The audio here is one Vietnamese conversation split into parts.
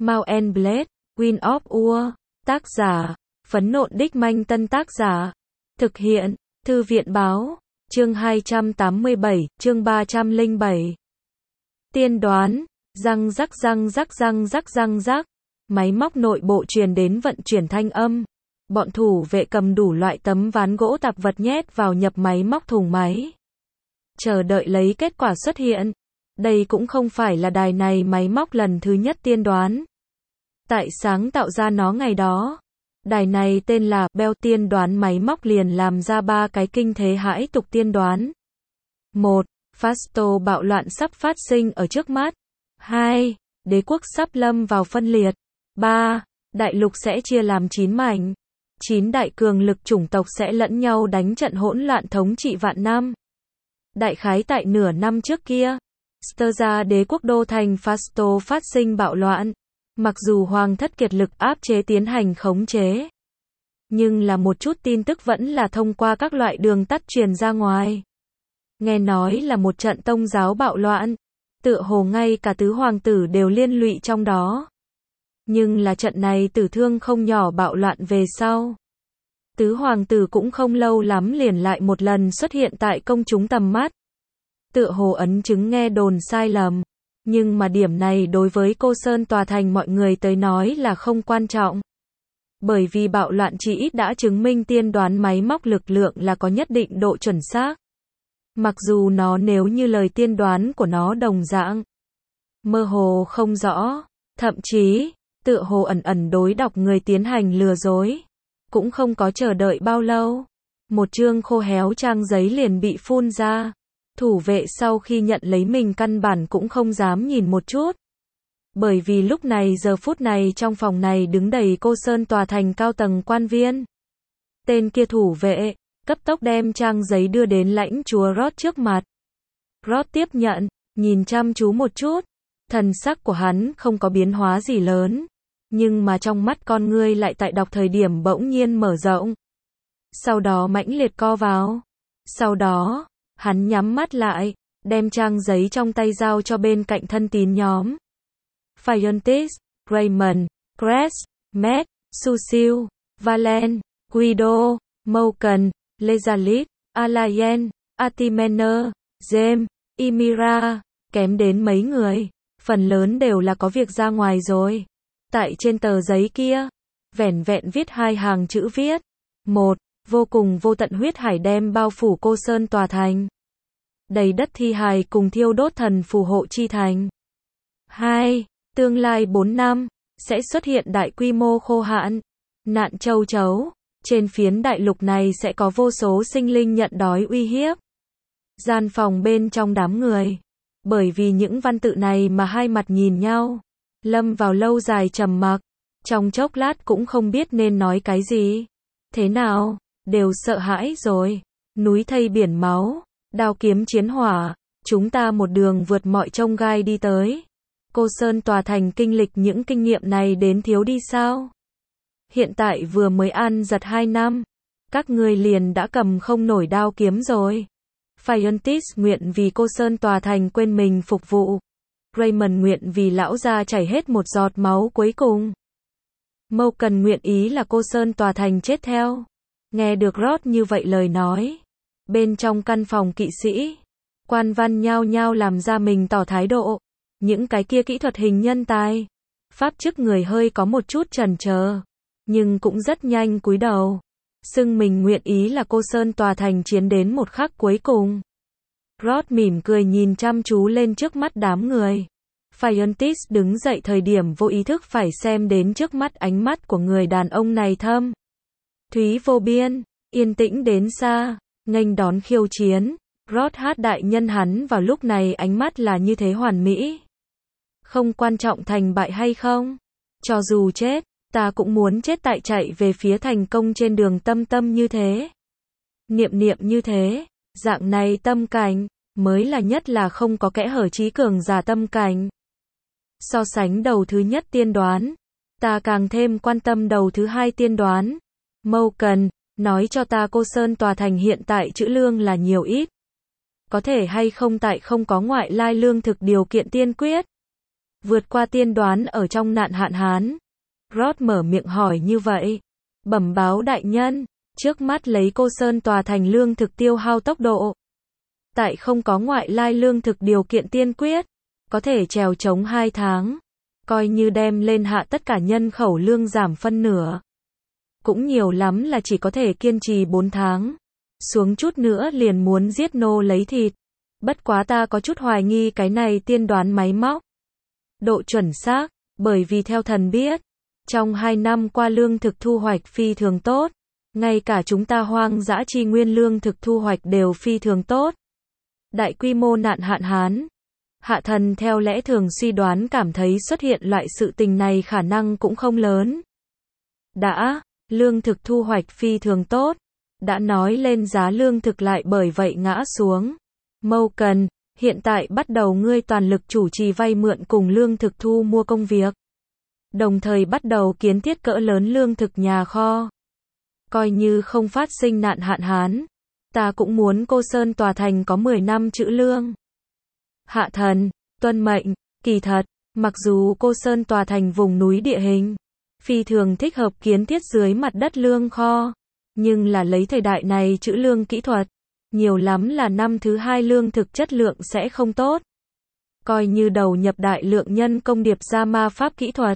Mount and Blade, Wind of War. Tác giả, Phấn Nộn Đích Manh. Tân tác giả, thực hiện, Thư viện Báo. Chương 287, chương 307. Tiên đoán, răng rắc răng rắc răng rắc răng rắc. Máy móc nội bộ truyền đến vận chuyển thanh âm. Bọn thủ vệ cầm đủ loại tấm ván gỗ tạp vật nhét vào nhập máy móc thùng máy. Chờ đợi lấy kết quả xuất hiện. Đây cũng không phải là đài này máy móc lần thứ nhất tiên đoán. Tại sáng tạo ra nó ngày đó, đài này tên là Bell tiên đoán máy móc liền làm ra 3 cái kinh thế hãi tục tiên đoán. 1. Fasto bạo loạn sắp phát sinh ở trước mắt. 2. Đế quốc sắp lâm vào phân liệt. 3. Đại lục sẽ chia làm 9 mảnh. 9 đại cường lực chủng tộc sẽ lẫn nhau đánh trận hỗn loạn thống trị vạn năm. Đại khái tại nửa năm trước kia, Sterza đế quốc đô thành Fasto phát sinh bạo loạn. Mặc dù hoàng thất kiệt lực áp chế tiến hành khống chế, nhưng là một chút tin tức vẫn là thông qua các loại đường tắt truyền ra ngoài. Nghe nói là một trận tông giáo bạo loạn, tựa hồ ngay cả tứ hoàng tử đều liên lụy trong đó. Nhưng là trận này tử thương không nhỏ bạo loạn về sau. Tứ hoàng tử cũng không lâu lắm liền lại một lần xuất hiện tại công chúng tầm mắt. Tựa hồ ấn chứng nghe đồn sai lầm. Nhưng mà điểm này đối với Cô Sơn tòa thành mọi người tới nói là không quan trọng. Bởi vì bạo loạn chỉ ít đã chứng minh tiên đoán máy móc lực lượng là có nhất định độ chuẩn xác. Mặc dù nó nếu như lời tiên đoán của nó đồng dạng mơ hồ không rõ, thậm chí tựa hồ ẩn ẩn đối đọc người tiến hành lừa dối. Cũng không có chờ đợi bao lâu, một chương khô héo trang giấy liền bị phun ra. Thủ vệ sau khi nhận lấy mình căn bản cũng không dám nhìn một chút. Bởi vì lúc này giờ phút này trong phòng này đứng đầy Cô Sơn tòa thành cao tầng quan viên. Tên kia thủ vệ, cấp tốc đem trang giấy đưa đến lãnh chúa Rod trước mặt. Rod tiếp nhận, nhìn chăm chú một chút. Thần sắc của hắn không có biến hóa gì lớn. Nhưng mà trong mắt con ngươi lại tại đọc thời điểm bỗng nhiên mở rộng. Sau đó mãnh liệt co vào. Sau đó, hắn nhắm mắt lại, đem trang giấy trong tay giao cho bên cạnh thân tín nhóm. Fiontis, Raymond, Cress, Matt, Susil, Valen, Guido, Moken, Lezalit, Alayen, Atimener, James, Imira, kém đến mấy người, phần lớn đều là có việc ra ngoài rồi. Tại trên tờ giấy kia, vẻn vẹn viết 2 hàng chữ viết. 1. Vô cùng vô tận huyết hải đem bao phủ Cô Sơn tòa thành. Đầy đất thi hài cùng thiêu đốt thần phù hộ chi thành. 2. Tương lai 4 năm, sẽ xuất hiện đại quy mô khô hạn, nạn châu chấu. Trên phiến đại lục này sẽ có vô số sinh linh nhận đói uy hiếp. Gian phòng bên trong đám người. Bởi vì những văn tự này mà hai mặt nhìn nhau. Lâm vào lâu dài trầm mặc. Trong chốc lát cũng không biết nên nói cái gì. Thế nào? Đều sợ hãi rồi. Núi thây biển máu, đao kiếm chiến hỏa, chúng ta một đường vượt mọi chông gai đi tới. Cô Sơn tòa thành kinh lịch những kinh nghiệm này đến thiếu đi sao? Hiện tại vừa mới ăn giật 2 năm, các ngươi liền đã cầm không nổi đao kiếm rồi. Fiontis nguyện vì Cô Sơn tòa thành quên mình phục vụ. Raymond nguyện vì lão gia chảy hết một giọt máu cuối cùng. Moken nguyện ý là Cô Sơn tòa thành chết theo. Nghe được Rod như vậy lời nói, bên trong căn phòng kỵ sĩ, quan văn nhao nhao làm ra mình tỏ thái độ. Những cái kia kỹ thuật hình nhân tài, pháp chức người hơi có một chút chần chờ, nhưng cũng rất nhanh cúi đầu, xưng mình nguyện ý là Cô Sơn tòa thành chiến đến một khắc cuối cùng. Rod mỉm cười nhìn chăm chú lên trước mắt đám người. Fiontis đứng dậy thời điểm vô ý thức phải xem đến trước mắt ánh mắt của người đàn ông này thâm thúy vô biên, yên tĩnh đến xa, nghênh đón khiêu chiến. Rod hát đại nhân hắn vào lúc này ánh mắt là như thế hoàn mỹ. Không quan trọng thành bại hay không, cho dù chết, ta cũng muốn chết tại chạy về phía thành công trên đường tâm tâm như thế. Niệm niệm như thế, dạng này tâm cảnh, mới là nhất là không có kẽ hở trí cường giả tâm cảnh. So sánh đầu thứ nhất tiên đoán, ta càng thêm quan tâm đầu thứ hai tiên đoán. Moken, nói cho ta Cô Sơn tòa thành hiện tại trữ lương là nhiều ít. Có thể hay không tại không có ngoại lai lương thực điều kiện tiên quyết. vượt qua tiên đoán ở trong nạn hạn hán. Rod mở miệng hỏi như vậy. Bẩm báo đại nhân, trước mắt lấy Cô Sơn tòa thành lương thực tiêu hao tốc độ. Tại không có ngoại lai lương thực điều kiện tiên quyết, có thể trèo chống 2 tháng. Coi như đem lên hạ tất cả nhân khẩu lương giảm phân nửa. Cũng nhiều lắm là chỉ có thể kiên trì 4 tháng. Xuống chút nữa liền muốn giết nô lấy thịt. Bất quá ta có chút hoài nghi cái này tiên đoán máy móc. Độ chuẩn xác, bởi vì theo thần biết, trong 2 năm qua lương thực thu hoạch phi thường tốt. Ngay cả chúng ta hoang dã chi nguyên lương thực thu hoạch đều phi thường tốt. Đại quy mô nạn hạn hán. Hạ thần theo lẽ thường suy đoán cảm thấy xuất hiện loại sự tình này khả năng cũng không lớn. Lương thực thu hoạch phi thường tốt. Đã nói lên giá lương thực lại bởi vậy ngã xuống. Cần, hiện tại bắt đầu ngươi toàn lực chủ trì vay mượn cùng lương thực thu mua công việc. Đồng thời bắt đầu kiến thiết cỡ lớn lương thực nhà kho. Coi như không phát sinh nạn hạn hán. Ta cũng muốn Cô Sơn tòa thành có 10 năm trữ lương. Hạ thần, tuân mệnh, kỳ thật, mặc dù Cô Sơn tòa thành vùng núi địa hình, phi thường thích hợp kiến thiết dưới mặt đất lương kho, nhưng là lấy thời đại này trữ lương kỹ thuật, nhiều lắm là năm thứ 2 lương thực chất lượng sẽ không tốt. Coi như đầu nhập đại lượng nhân công điệp ra ma pháp kỹ thuật.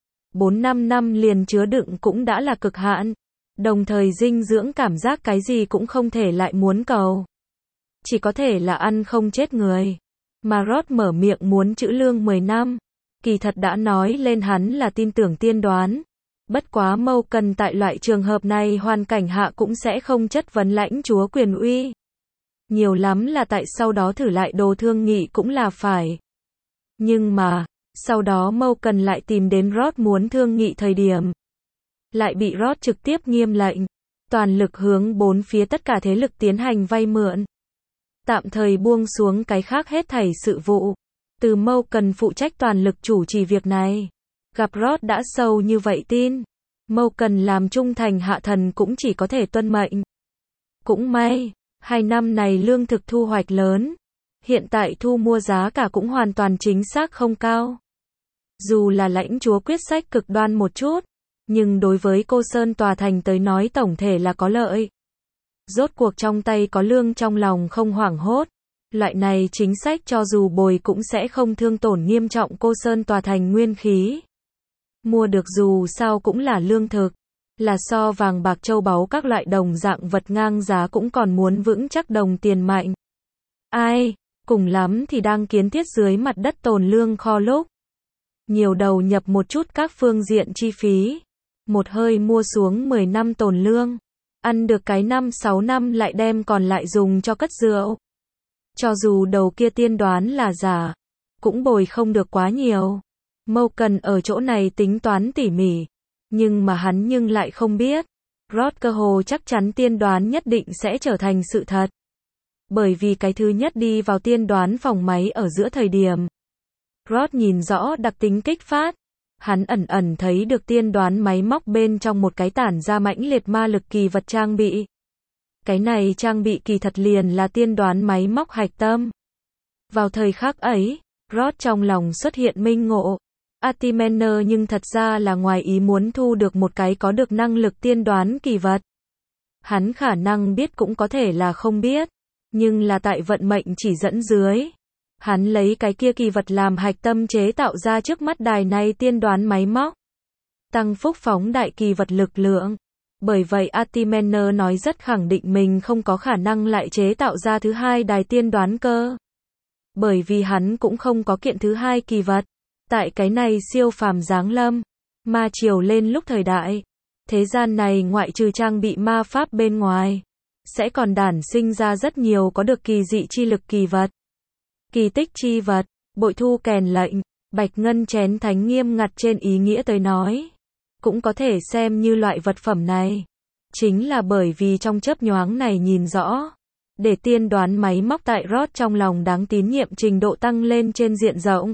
4-5 năm liền chứa đựng cũng đã là cực hạn. Đồng thời dinh dưỡng cảm giác cái gì cũng không thể lại muốn cầu. Chỉ có thể là ăn không chết người. Mà Rod mở miệng muốn trữ lương 10 năm. Kỳ thật đã nói lên hắn là tin tưởng tiên đoán. Bất quá Cần tại loại trường hợp này hoàn cảnh hạ cũng sẽ không chất vấn lãnh chúa quyền uy. Nhiều lắm là tại sau đó thử lại đồ thương nghị cũng là phải. Nhưng mà, sau đó Cần lại tìm đến Rod muốn thương nghị thời điểm. Lại bị Rod trực tiếp nghiêm lệnh. Toàn lực hướng 4 phía tất cả thế lực tiến hành vay mượn. Tạm thời buông xuống cái khác hết thảy sự vụ. Từ Cần phụ trách toàn lực chủ trì việc này. Gặp Rod đã sâu như vậy tin. Cần làm trung thành hạ thần cũng chỉ có thể tuân mệnh. Cũng may, 2 năm này lương thực thu hoạch lớn. Hiện tại thu mua giá cả cũng hoàn toàn chính xác không cao. Dù là lãnh chúa quyết sách cực đoan một chút, nhưng đối với Cô Sơn tòa thành tới nói tổng thể là có lợi. Rốt cuộc trong tay có lương trong lòng không hoảng hốt. Loại này chính sách cho dù bồi cũng sẽ không thương tổn nghiêm trọng Cô Sơn tòa thành nguyên khí. Mua được dù sao cũng là lương thực. Là so vàng bạc châu báu các loại đồng dạng vật ngang giá cũng còn muốn vững chắc đồng tiền mạnh. Cùng lắm thì đang kiến thiết dưới mặt đất tồn lương kho lúc. Nhiều đầu nhập một chút các phương diện chi phí. Một hơi mua xuống 10 năm tồn lương. Ăn được cái 5-6 năm lại đem còn lại dùng cho cất rượu. Cho dù đầu kia tiên đoán là giả, cũng bồi không được quá nhiều. Cần ở chỗ này tính toán tỉ mỉ. Nhưng mà hắn lại không biết. Rod cơ hồ chắc chắn tiên đoán nhất định sẽ trở thành sự thật. Bởi vì cái thứ nhất đi vào tiên đoán phòng máy ở giữa thời điểm. Rod nhìn rõ đặc tính kích phát. Hắn ẩn thấy được tiên đoán máy móc bên trong một cái tản ra mãnh liệt ma lực kỳ vật trang bị. Cái này trang bị kỳ thật liền là tiên đoán máy móc hạch tâm. Vào thời khắc ấy, Rod trong lòng xuất hiện minh ngộ. Artimener nhưng thật ra là ngoài ý muốn thu được một cái có được năng lực tiên đoán kỳ vật. Hắn khả năng biết cũng có thể là không biết. Nhưng là tại vận mệnh chỉ dẫn dưới. Hắn lấy cái kia kỳ vật làm hạch tâm chế tạo ra trước mắt đài này tiên đoán máy móc. Tăng phúc phóng đại kỳ vật lực lượng. Bởi vậy Artimener nói rất khẳng định mình không có khả năng lại chế tạo ra thứ 2 đài tiên đoán cơ. Bởi vì hắn cũng không có kiện thứ 2 kỳ vật. Tại cái này siêu phàm giáng lâm, ma triều lên lúc thời đại. Thế gian này ngoại trừ trang bị ma pháp bên ngoài. Sẽ còn đản sinh ra rất nhiều có được kỳ dị chi lực kỳ vật. Kỳ tích chi vật, bội thu kèn lệnh, bạch ngân chén thánh nghiêm ngặt trên ý nghĩa tới nói. Cũng có thể xem như loại vật phẩm này. Chính là bởi vì trong chớp nhoáng này nhìn rõ. Để tiên đoán máy móc tại Rod trong lòng đáng tín nhiệm trình độ tăng lên trên diện rộng.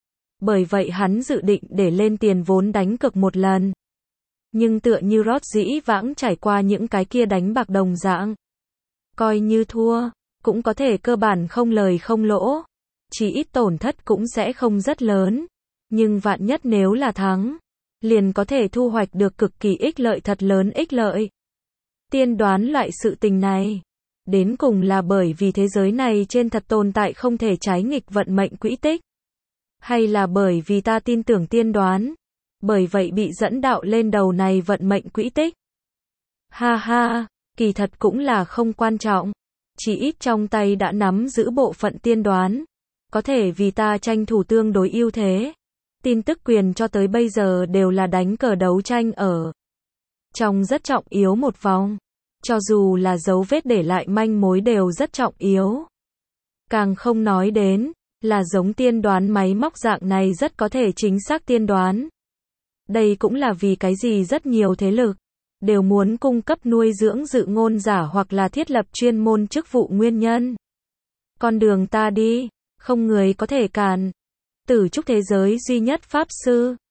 Bởi vậy hắn dự định để lên tiền vốn đánh cược một lần. Nhưng tựa như Rod dĩ vãng trải qua những cái kia đánh bạc đồng dạng. Coi như thua, cũng có thể cơ bản không lời không lỗ. Chỉ ít tổn thất cũng sẽ không rất lớn. Nhưng vạn nhất nếu là thắng, liền có thể thu hoạch được cực kỳ ích lợi, thật lớn ích lợi. Tiên đoán loại sự tình này, đến cùng là bởi vì thế giới này trên thật tồn tại không thể trái nghịch vận mệnh quỹ tích, hay là bởi vì ta tin tưởng tiên đoán, bởi vậy bị dẫn đạo lên đầu này vận mệnh quỹ tích. Ha ha, kỳ thật cũng là không quan trọng, chỉ ít trong tay đã nắm giữ bộ phận tiên đoán, có thể vì ta tranh thủ tương đối ưu thế. Tin tức quyền cho tới bây giờ đều là đánh cờ đấu tranh ở trong rất trọng yếu một vòng, cho dù là dấu vết để lại manh mối đều rất trọng yếu. Càng không nói đến là giống tiên đoán máy móc dạng này rất có thể chính xác tiên đoán. Đây cũng là vì cái gì rất nhiều thế lực đều muốn cung cấp nuôi dưỡng dự ngôn giả hoặc là thiết lập chuyên môn chức vụ nguyên nhân. Con đường ta đi, không người có thể cản. Tử trúc thế giới duy nhất pháp sư,